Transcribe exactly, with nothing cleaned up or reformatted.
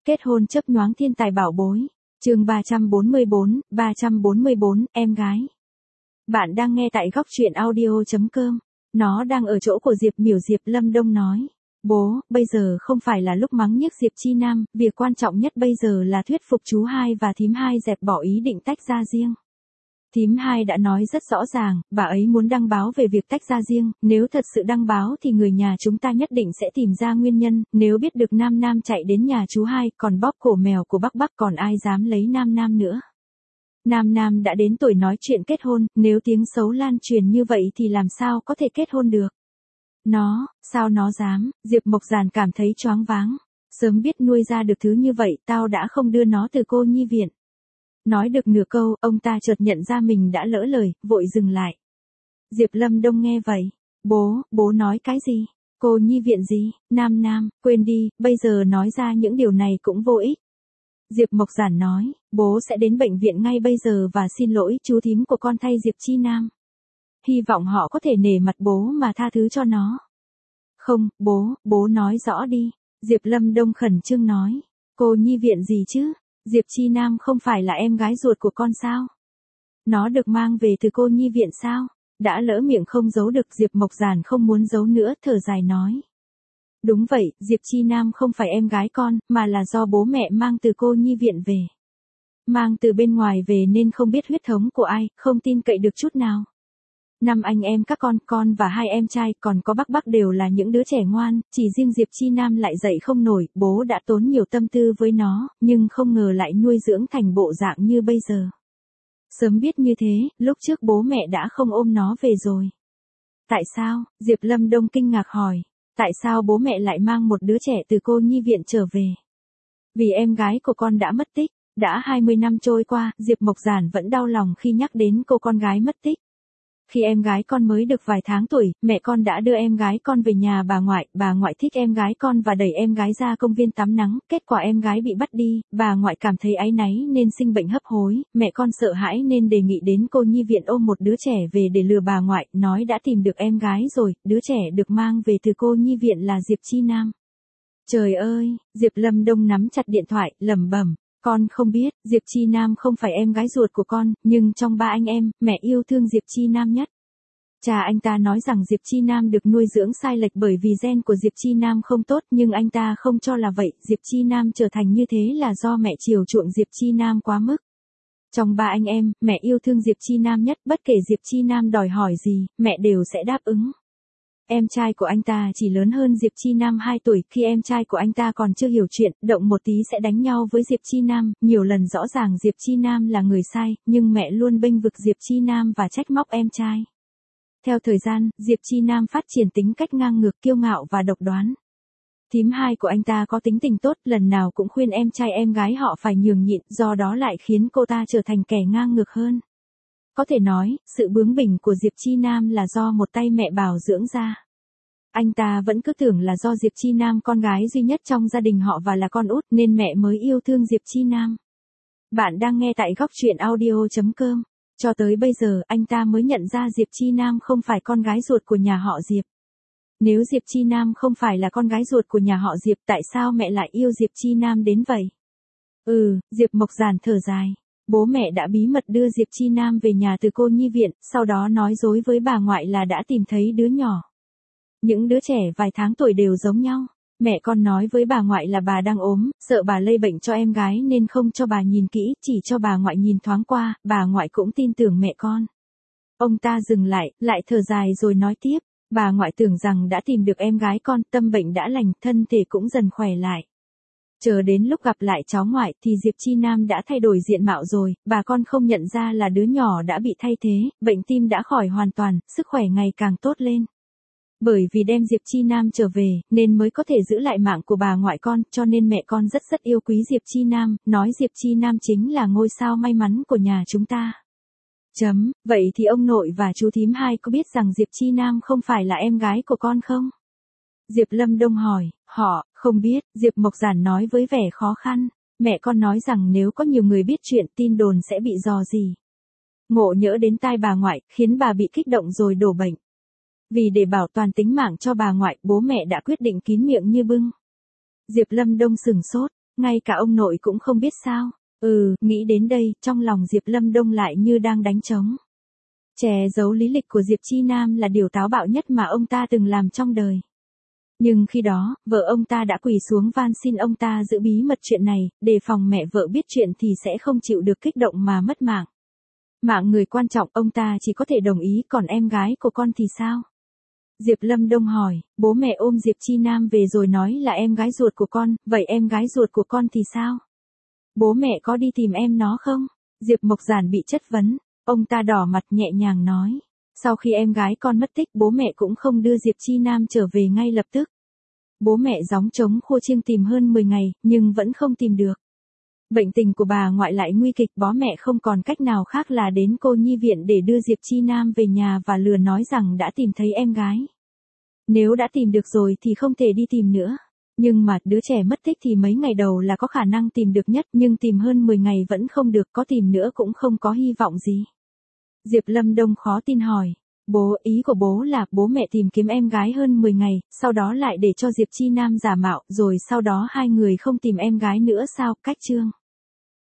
Kết hôn chớp nhoáng thiên tài bảo bối. Chương ba trăm bốn mươi bốn, ba trăm bốn mươi bốn, em gái. Bạn đang nghe tại góc truyện audio chấm com. Nó đang ở chỗ của Diệp Miểu. Diệp Lâm Đông nói. Bố, bây giờ không phải là lúc mắng nhiếc Diệp Chi Nam, việc quan trọng nhất bây giờ là thuyết phục chú hai và thím hai dẹp bỏ ý định tách ra riêng. Thím hai đã nói rất rõ ràng, bà ấy muốn đăng báo về việc tách ra riêng, nếu thật sự đăng báo thì người nhà chúng ta nhất định sẽ tìm ra nguyên nhân, nếu biết được Nam Nam chạy đến nhà chú hai, còn bóp cổ mèo của Bắc Bắc còn ai dám lấy Nam Nam nữa. Nam Nam đã đến tuổi nói chuyện kết hôn, nếu tiếng xấu lan truyền như vậy thì làm sao có thể kết hôn được. Nó, sao nó dám, Diệp Mộc Giản cảm thấy choáng váng. Sớm biết nuôi ra được thứ như vậy, tao đã không đưa nó từ cô nhi viện. Nói được nửa câu, ông ta chợt nhận ra mình đã lỡ lời, vội dừng lại. Diệp Lâm Đông nghe vậy. Bố, bố nói cái gì? Cô nhi viện gì? Nam Nam, quên đi, bây giờ nói ra những điều này cũng vô ích. Diệp Mộc Giản nói, bố sẽ đến bệnh viện ngay bây giờ và xin lỗi chú thím của con thay Diệp Chi Nam. Hy vọng họ có thể nể mặt bố mà tha thứ cho nó. Không, bố, bố nói rõ đi. Diệp Lâm Đông khẩn trương nói. Cô nhi viện gì chứ? Diệp Chi Nam không phải là em gái ruột của con sao? Nó được mang về từ cô nhi viện sao? Đã lỡ miệng không giấu được. Diệp Mộc Giản không muốn giấu nữa, thở dài nói. Đúng vậy, Diệp Chi Nam không phải em gái con, mà là do bố mẹ mang từ cô nhi viện về. Mang từ bên ngoài về nên không biết huyết thống của ai, không tin cậy được chút nào. Năm anh em các con, con và hai em trai, còn có Bắc Bắc đều là những đứa trẻ ngoan, chỉ riêng Diệp Chi Nam lại dạy không nổi, bố đã tốn nhiều tâm tư với nó, nhưng không ngờ lại nuôi dưỡng thành bộ dạng như bây giờ. Sớm biết như thế, lúc trước bố mẹ đã không ôm nó về rồi. Tại sao? Diệp Lâm Đông kinh ngạc hỏi. Tại sao bố mẹ lại mang một đứa trẻ từ cô nhi viện trở về? Vì em gái của con đã mất tích. Đã hai mươi năm trôi qua, Diệp Mộc Giản vẫn đau lòng khi nhắc đến cô con gái mất tích. Khi em gái con mới được vài tháng tuổi, mẹ con đã đưa em gái con về nhà bà ngoại, bà ngoại thích em gái con và đẩy em gái ra công viên tắm nắng, kết quả em gái bị bắt đi, bà ngoại cảm thấy áy náy nên sinh bệnh hấp hối, mẹ con sợ hãi nên đề nghị đến cô nhi viện ôm một đứa trẻ về để lừa bà ngoại, nói đã tìm được em gái rồi, đứa trẻ được mang về từ cô nhi viện là Diệp Chi Nam. Trời ơi, Diệp Lâm Đông nắm chặt điện thoại, lẩm bẩm. Con không biết, Diệp Chi Nam không phải em gái ruột của con, nhưng trong ba anh em, mẹ yêu thương Diệp Chi Nam nhất. Cha anh ta nói rằng Diệp Chi Nam được nuôi dưỡng sai lệch bởi vì gen của Diệp Chi Nam không tốt, nhưng anh ta không cho là vậy, Diệp Chi Nam trở thành như thế là do mẹ chiều chuộng Diệp Chi Nam quá mức. Trong ba anh em, mẹ yêu thương Diệp Chi Nam nhất, bất kể Diệp Chi Nam đòi hỏi gì, mẹ đều sẽ đáp ứng. Em trai của anh ta chỉ lớn hơn Diệp Chi Nam hai tuổi, khi em trai của anh ta còn chưa hiểu chuyện, động một tí sẽ đánh nhau với Diệp Chi Nam, nhiều lần rõ ràng Diệp Chi Nam là người sai, nhưng mẹ luôn bênh vực Diệp Chi Nam và trách móc em trai. Theo thời gian, Diệp Chi Nam phát triển tính cách ngang ngược, kiêu ngạo và độc đoán. Thím hai của anh ta có tính tình tốt, lần nào cũng khuyên em trai em gái họ phải nhường nhịn, do đó lại khiến cô ta trở thành kẻ ngang ngược hơn. Có thể nói, sự bướng bỉnh của Diệp Chi Nam là do một tay mẹ bảo dưỡng ra. Anh ta vẫn cứ tưởng là do Diệp Chi Nam con gái duy nhất trong gia đình họ và là con út nên mẹ mới yêu thương Diệp Chi Nam. Bạn đang nghe tại góc truyện audio chấm com. Cho tới bây giờ anh ta mới nhận ra Diệp Chi Nam không phải con gái ruột của nhà họ Diệp. Nếu Diệp Chi Nam không phải là con gái ruột của nhà họ Diệp, tại sao mẹ lại yêu Diệp Chi Nam đến vậy? Ừ, Diệp Mộc Giản thở dài. Bố mẹ đã bí mật đưa Diệp Chi Nam về nhà từ cô nhi viện, sau đó nói dối với bà ngoại là đã tìm thấy đứa nhỏ. Những đứa trẻ vài tháng tuổi đều giống nhau. Mẹ con nói với bà ngoại là bà đang ốm, sợ bà lây bệnh cho em gái nên không cho bà nhìn kỹ, chỉ cho bà ngoại nhìn thoáng qua, bà ngoại cũng tin tưởng mẹ con. Ông ta dừng lại, lại thở dài rồi nói tiếp, bà ngoại tưởng rằng đã tìm được em gái con, tâm bệnh đã lành, thân thể cũng dần khỏe lại. Chờ đến lúc gặp lại cháu ngoại thì Diệp Chi Nam đã thay đổi diện mạo rồi, bà con không nhận ra là đứa nhỏ đã bị thay thế, bệnh tim đã khỏi hoàn toàn, sức khỏe ngày càng tốt lên. Bởi vì đem Diệp Chi Nam trở về, nên mới có thể giữ lại mạng của bà ngoại con, cho nên mẹ con rất rất yêu quý Diệp Chi Nam, nói Diệp Chi Nam chính là ngôi sao may mắn của nhà chúng ta. Chấm, vậy thì ông nội và chú thím hai có biết rằng Diệp Chi Nam không phải là em gái của con không? Diệp Lâm Đông hỏi, họ, không biết, Diệp Mộc Giản nói với vẻ khó khăn, mẹ con nói rằng nếu có nhiều người biết chuyện tin đồn sẽ bị dò dỉ. Ngộ nhỡ đến tai bà ngoại, khiến bà bị kích động rồi đổ bệnh. Vì để bảo toàn tính mạng cho bà ngoại, bố mẹ đã quyết định kín miệng như bưng. Diệp Lâm Đông sừng sốt, Ngay cả ông nội cũng không biết sao? Ừ, nghĩ đến đây, trong lòng Diệp Lâm Đông lại như đang đánh trống. Che giấu lý lịch của Diệp Chi Nam là điều táo bạo nhất mà ông ta từng làm trong đời. Nhưng khi đó, vợ ông ta đã quỳ xuống van xin ông ta giữ bí mật chuyện này, đề phòng mẹ vợ biết chuyện thì sẽ không chịu được kích động mà mất mạng. Mạng người quan trọng ông ta chỉ có thể đồng ý, còn em gái của con thì sao? Diệp Lâm Đông hỏi, bố mẹ ôm Diệp Chi Nam về rồi nói là em gái ruột của con, vậy em gái ruột của con thì sao? Bố mẹ có đi tìm em nó không? Diệp Mộc Giản bị chất vấn, ông ta đỏ mặt nhẹ nhàng nói. Sau khi em gái con mất tích bố mẹ cũng không đưa Diệp Chi Nam trở về ngay lập tức. Bố mẹ gióng trống khua chiêng tìm hơn mười ngày, nhưng vẫn không tìm được. Bệnh tình của bà ngoại lại nguy kịch, bố mẹ không còn cách nào khác là đến cô nhi viện để đưa Diệp Chi Nam về nhà và lừa nói rằng đã tìm thấy em gái. Nếu đã tìm được rồi thì không thể đi tìm nữa. Nhưng mà đứa trẻ mất tích thì mấy ngày đầu là có khả năng tìm được nhất, nhưng tìm hơn mười ngày vẫn không được, có tìm nữa cũng không có hy vọng gì. Diệp Lâm Đông khó tin hỏi, bố, ý của bố là bố mẹ tìm kiếm em gái hơn mười ngày, sau đó lại để cho Diệp Chi Nam giả mạo, rồi sau đó hai người không tìm em gái nữa sao? Cách chương